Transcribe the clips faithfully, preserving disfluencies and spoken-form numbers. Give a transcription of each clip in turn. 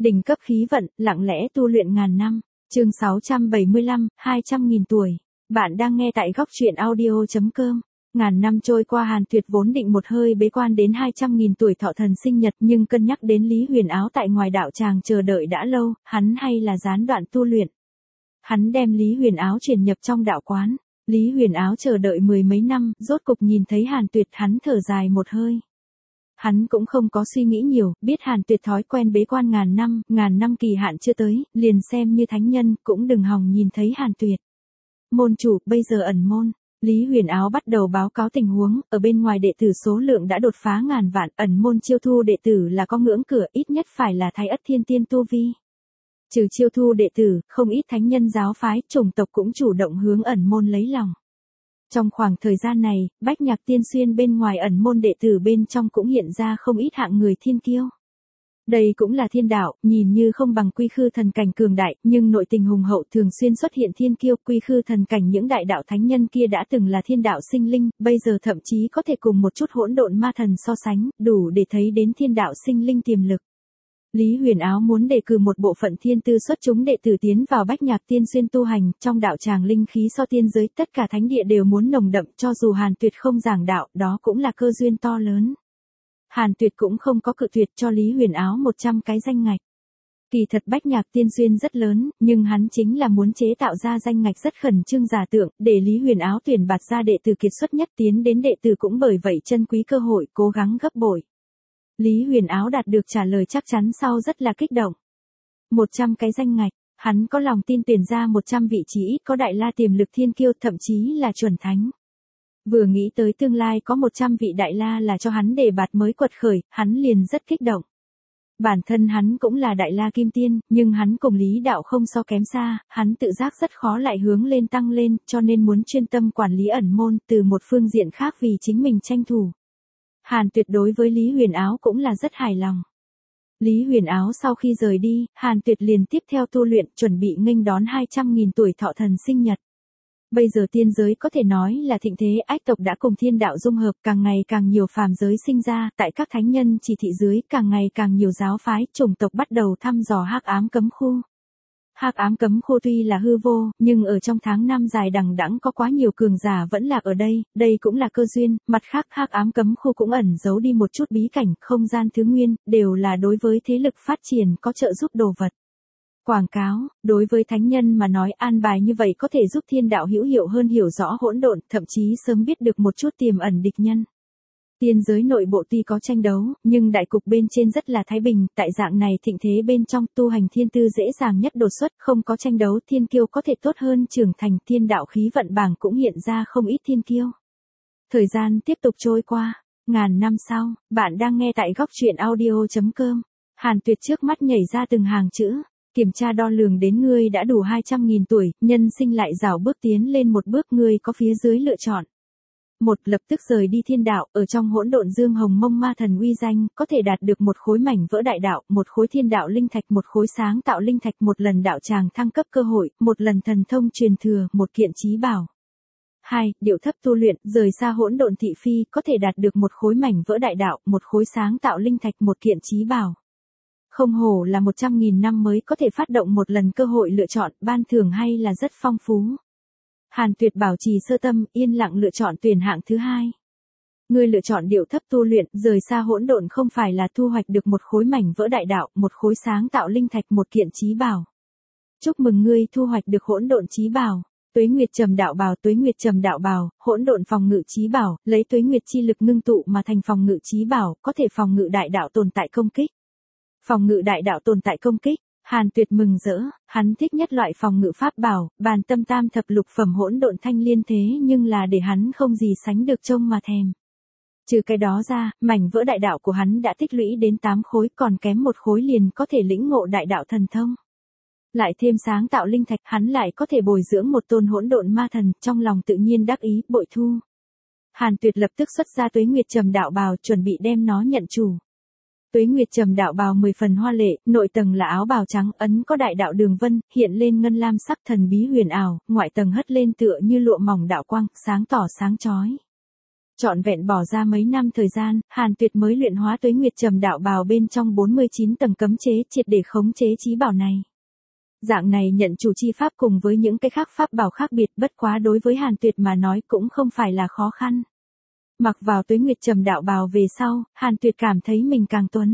Đỉnh cấp khí vận, lặng lẽ tu luyện ngàn năm. Chương sáu trăm bảy mươi lăm, hai trăm nghìn tuổi. Bạn đang nghe tại góc truyện audio chấm com. Ngàn năm trôi qua, Hàn Tuyệt vốn định một hơi bế quan đến hai trăm nghìn tuổi thọ thần sinh nhật, nhưng cân nhắc đến Lý Huyền Áo tại ngoài đạo tràng chờ đợi đã lâu, hắn hay là gián đoạn tu luyện. Hắn đem Lý Huyền Áo chuyển nhập trong đạo quán. Lý Huyền Áo chờ đợi mười mấy năm, rốt cục nhìn thấy Hàn Tuyệt, hắn thở dài một hơi. Hắn cũng không có suy nghĩ nhiều, biết Hàn Tuyệt thói quen bế quan ngàn năm, ngàn năm kỳ hạn chưa tới, liền xem như thánh nhân, cũng đừng hòng nhìn thấy Hàn Tuyệt. Môn chủ, bây giờ ẩn môn. Lý Huyền Áo bắt đầu báo cáo tình huống, ở bên ngoài đệ tử số lượng đã đột phá ngàn vạn, ẩn môn chiêu thu đệ tử là có ngưỡng cửa, ít nhất phải là thái ất thiên tiên tu vi. Trừ chiêu thu đệ tử, không ít thánh nhân giáo phái, chủng tộc cũng chủ động hướng ẩn môn lấy lòng. Trong khoảng thời gian này, Bách Nhạc Tiên Xuyên bên ngoài ẩn môn đệ tử bên trong cũng hiện ra không ít hạng người thiên kiêu. Đây cũng là thiên đạo, nhìn như không bằng quy khư thần cảnh cường đại, nhưng nội tình hùng hậu, thường xuyên xuất hiện thiên kiêu. Quy khư thần cảnh những đại đạo thánh nhân kia đã từng là thiên đạo sinh linh, bây giờ thậm chí có thể cùng một chút hỗn độn ma thần so sánh, đủ để thấy đến thiên đạo sinh linh tiềm lực. Lý Huyền Áo muốn đề cử một bộ phận thiên tư xuất chúng đệ tử tiến vào Bách Nhạc Tiên Xuyên tu hành, trong đạo tràng linh khí so tiên giới, tất cả thánh địa đều muốn nồng đậm, cho dù Hàn Tuyệt không giảng đạo, đó cũng là cơ duyên to lớn. Hàn Tuyệt cũng không có cự tuyệt cho Lý Huyền Áo một trăm cái danh ngạch. Kỳ thật Bách Nhạc Tiên Xuyên rất lớn, nhưng hắn chính là muốn chế tạo ra danh ngạch rất khẩn trương giả tượng, để Lý Huyền Áo tuyển bạt ra đệ tử kiệt xuất nhất, tiến đến đệ tử cũng bởi vậy chân quý cơ hội, cố gắng gấp bội. Lý Huyền Áo đạt được trả lời chắc chắn sau rất là kích động. một trăm cái danh ngạch, hắn có lòng tin tuyển ra một trăm vị trí ít có đại la tiềm lực thiên kiêu, thậm chí là chuẩn thánh. Vừa nghĩ tới tương lai có một trăm vị đại la là cho hắn đề bạt mới quật khởi, hắn liền rất kích động. Bản thân hắn cũng là đại la kim tiên, nhưng hắn cùng Lý đạo không so kém xa, hắn tự giác rất khó lại hướng lên tăng lên, cho nên muốn chuyên tâm quản lý ẩn môn, từ một phương diện khác vì chính mình tranh thủ. Hàn Tuyệt đối với Lý Huyền Áo cũng là rất hài lòng. Lý Huyền Áo sau khi rời đi, Hàn Tuyệt liền tiếp theo tu luyện, chuẩn bị nghênh đón hai trăm nghìn tuổi thọ thần sinh nhật. Bây giờ tiên giới có thể nói là thịnh thế, ách tộc đã cùng thiên đạo dung hợp, càng ngày càng nhiều phàm giới sinh ra, tại các thánh nhân chỉ thị dưới, càng ngày càng nhiều giáo phái, chủng tộc bắt đầu thăm dò hắc ám cấm khu. Hắc ám cấm khu tuy là hư vô, nhưng ở trong tháng năm dài đằng đẵng có quá nhiều cường giả vẫn lạc ở đây, đây cũng là cơ duyên, mặt khác hắc ám cấm khu cũng ẩn giấu đi một chút bí cảnh, không gian thứ nguyên, đều là đối với thế lực phát triển có trợ giúp đồ vật. Quảng cáo, đối với thánh nhân mà nói an bài như vậy có thể giúp thiên đạo hữu hiệu hơn hiểu rõ hỗn độn, thậm chí sớm biết được một chút tiềm ẩn địch nhân. Tiên giới nội bộ tuy có tranh đấu, nhưng đại cục bên trên rất là thái bình, tại dạng này thịnh thế bên trong tu hành thiên tư dễ dàng nhất đột xuất, không có tranh đấu thiên kiêu có thể tốt hơn trưởng thành, thiên đạo khí vận bảng cũng hiện ra không ít thiên kiêu. Thời gian tiếp tục trôi qua, ngàn năm sau, bạn đang nghe tại góc truyện audio chấm com. Hàn Tuyệt trước mắt nhảy ra từng hàng chữ, kiểm tra đo lường đến ngươi đã đủ hai trăm nghìn tuổi, nhân sinh lại rảo bước tiến lên một bước, ngươi có phía dưới lựa chọn. Một, lập tức rời đi thiên đạo, ở trong hỗn độn dương hồng mông ma thần uy danh, có thể đạt được một khối mảnh vỡ đại đạo, một khối thiên đạo linh thạch, một khối sáng tạo linh thạch, một lần đạo tràng thăng cấp cơ hội, một lần thần thông truyền thừa, một kiện chí bảo. Hai, điệu thấp tu luyện, rời xa hỗn độn thị phi, có thể đạt được một khối mảnh vỡ đại đạo, một khối sáng tạo linh thạch, một kiện chí bảo. Không hổ là một trăm nghìn năm mới có thể phát động một lần cơ hội lựa chọn, ban thưởng hay là rất phong phú. Hàn Tuyệt bảo trì sơ tâm, yên lặng lựa chọn tuyển hạng thứ hai. Ngươi lựa chọn điệu thấp tu luyện, rời xa hỗn độn không phải là thu hoạch được một khối mảnh vỡ đại đạo, một khối sáng tạo linh thạch, một kiện chí bảo. Chúc mừng ngươi thu hoạch được hỗn độn chí bảo. Tuế Nguyệt Trầm Đạo Bào, Tuế Nguyệt Trầm Đạo Bào, hỗn độn phòng ngự chí bảo, lấy Tuế Nguyệt chi lực ngưng tụ mà thành phòng ngự chí bảo, có thể phòng ngự đại đạo tồn tại công kích. Phòng ngự đại đạo tồn tại công kích. Hàn Tuyệt mừng rỡ, hắn thích nhất loại phòng ngự pháp bảo, bàn tâm tam thập lục phẩm hỗn độn thanh liên thế nhưng là để hắn không gì sánh được trông mà thèm. Trừ cái đó ra, mảnh vỡ đại đạo của hắn đã tích lũy đến tám khối, còn kém một khối liền có thể lĩnh ngộ đại đạo thần thông. Lại thêm sáng tạo linh thạch, hắn lại có thể bồi dưỡng một tôn hỗn độn ma thần, trong lòng tự nhiên đắc ý, bội thu. Hàn Tuyệt lập tức xuất ra Tuế Nguyệt Trầm Đạo Bào, chuẩn bị đem nó nhận chủ. Tuế Nguyệt Trầm Đạo Bào mười phần hoa lệ, nội tầng là áo bào trắng, ấn có đại đạo đường vân, hiện lên ngân lam sắc thần bí huyền ảo, ngoại tầng hất lên tựa như lụa mỏng đạo quang, sáng tỏ sáng chói. Trọn vẹn bỏ ra mấy năm thời gian, Hàn Tuyệt mới luyện hóa Tuế Nguyệt Trầm Đạo Bào bên trong bốn mươi chín tầng cấm chế triệt để khống chế chí bảo này. Dạng này nhận chủ chi pháp cùng với những cái khác pháp bảo khác biệt, bất quá đối với Hàn Tuyệt mà nói cũng không phải là khó khăn. Mặc vào Tuế Nguyệt Trầm Đạo Bào về sau, Hàn Tuyệt cảm thấy mình càng tuấn.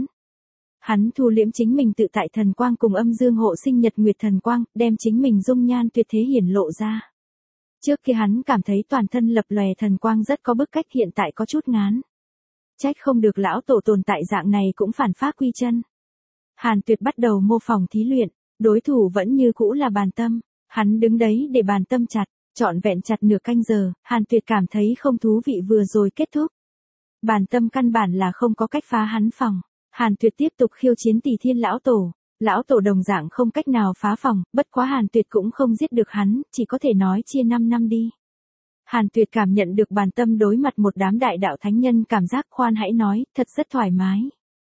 Hắn thu liễm chính mình tự tại thần quang cùng âm dương hộ sinh nhật nguyệt thần quang, đem chính mình dung nhan tuyệt thế hiển lộ ra. Trước kia hắn cảm thấy toàn thân lập lòe thần quang rất có bức cách, hiện tại có chút ngán. Trách không được lão tổ tồn tại dạng này cũng phản phá quy chân. Hàn Tuyệt bắt đầu mô phỏng thí luyện, đối thủ vẫn như cũ là Bàn Tâm. Hắn đứng đấy để Bàn Tâm chặt, trọn vẹn chặt nửa canh giờ, Hàn Tuyệt cảm thấy không thú vị vừa rồi kết thúc. Bàn Tâm căn bản là không có cách phá hắn phòng. Hàn Tuyệt tiếp tục khiêu chiến Tỷ Thiên lão tổ. Lão tổ đồng dạng không cách nào phá phòng, bất quá Hàn Tuyệt cũng không giết được hắn, chỉ có thể nói chia năm năm đi. Hàn Tuyệt cảm nhận được Bàn Tâm đối mặt một đám đại đạo thánh nhân cảm giác khoan hãy nói, thật rất thoải mái.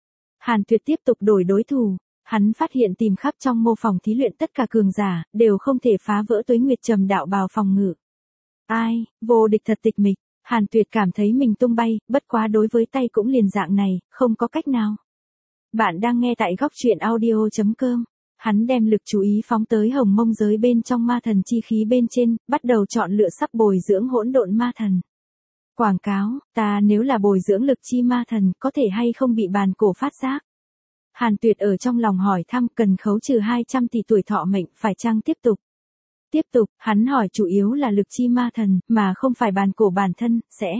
Hàn Tuyệt tiếp tục đổi đối thủ, hắn phát hiện tìm khắp trong mô phòng thí luyện tất cả cường giả, đều không thể phá vỡ Tuế Nguyệt Trầm Đạo Bào phòng ngự. Ai, vô địch thật tịch mịch, Hàn Tuyệt cảm thấy mình tung bay, bất quá đối với tay cũng liền dạng này, không có cách nào. Bạn đang nghe tại góc truyện audio chấm com. Hắn đem lực chú ý phóng tới hồng mông giới bên trong ma thần chi khí bên trên, bắt đầu chọn lựa sắp bồi dưỡng hỗn độn ma thần. Quảng cáo, ta nếu là bồi dưỡng lực chi ma thần, có thể hay không bị bàn cổ phát giác? Hàn Tuyệt ở trong lòng hỏi thăm, cần khấu trừ hai trăm tỷ tuổi thọ mệnh, phải chăng tiếp tục? Tiếp tục, hắn hỏi chủ yếu là lực chi ma thần, mà không phải bàn cổ bản thân, sẽ.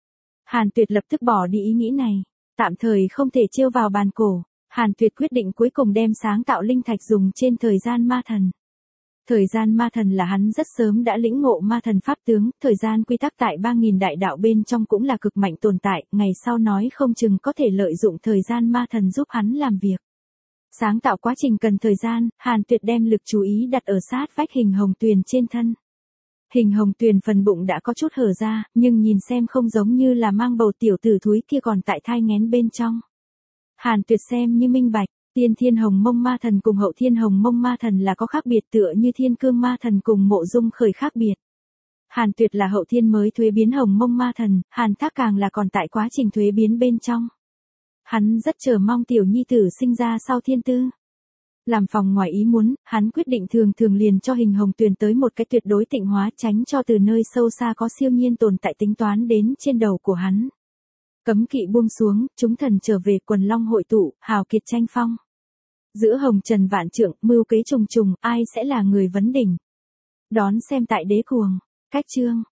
Hàn Tuyệt lập tức bỏ đi ý nghĩ này. Tạm thời không thể trêu vào bàn cổ, Hàn Tuyệt quyết định cuối cùng đem sáng tạo linh thạch dùng trên thời gian ma thần. Thời gian ma thần là hắn rất sớm đã lĩnh ngộ ma thần pháp tướng, thời gian quy tắc tại ba nghìn đại đạo bên trong cũng là cực mạnh tồn tại, ngày sau nói không chừng có thể lợi dụng thời gian ma thần giúp hắn làm việc. Sáng tạo quá trình cần thời gian, Hàn Tuyệt đem lực chú ý đặt ở sát vách hình hồng tuyền trên thân. Hình hồng tuyền phần bụng đã có chút hở ra, nhưng nhìn xem không giống như là mang bầu tiểu tử thúi kia còn tại thai nghén bên trong. Hàn Tuyệt xem như minh bạch, tiên thiên hồng mông ma thần cùng hậu thiên hồng mông ma thần là có khác biệt tựa như thiên cương ma thần cùng mộ dung khởi khác biệt. Hàn Tuyệt là hậu thiên mới thuế biến hồng mông ma thần, Hàn Thác càng là còn tại quá trình thuế biến bên trong. Hắn rất chờ mong tiểu nhi tử sinh ra sau thiên tư. Làm phòng ngoài ý muốn, hắn quyết định thường thường liền cho hình hồng tuyền tới một cái tuyệt đối tịnh hóa, tránh cho từ nơi sâu xa có siêu nhiên tồn tại tính toán đến trên đầu của hắn. Cấm kỵ buông xuống, chúng thần trở về, quần long hội tụ, hào kiệt tranh phong. Giữa hồng trần vạn trượng, mưu kế trùng trùng, ai sẽ là người vấn đỉnh? Đón xem tại Đế Cuồng. Cách chương.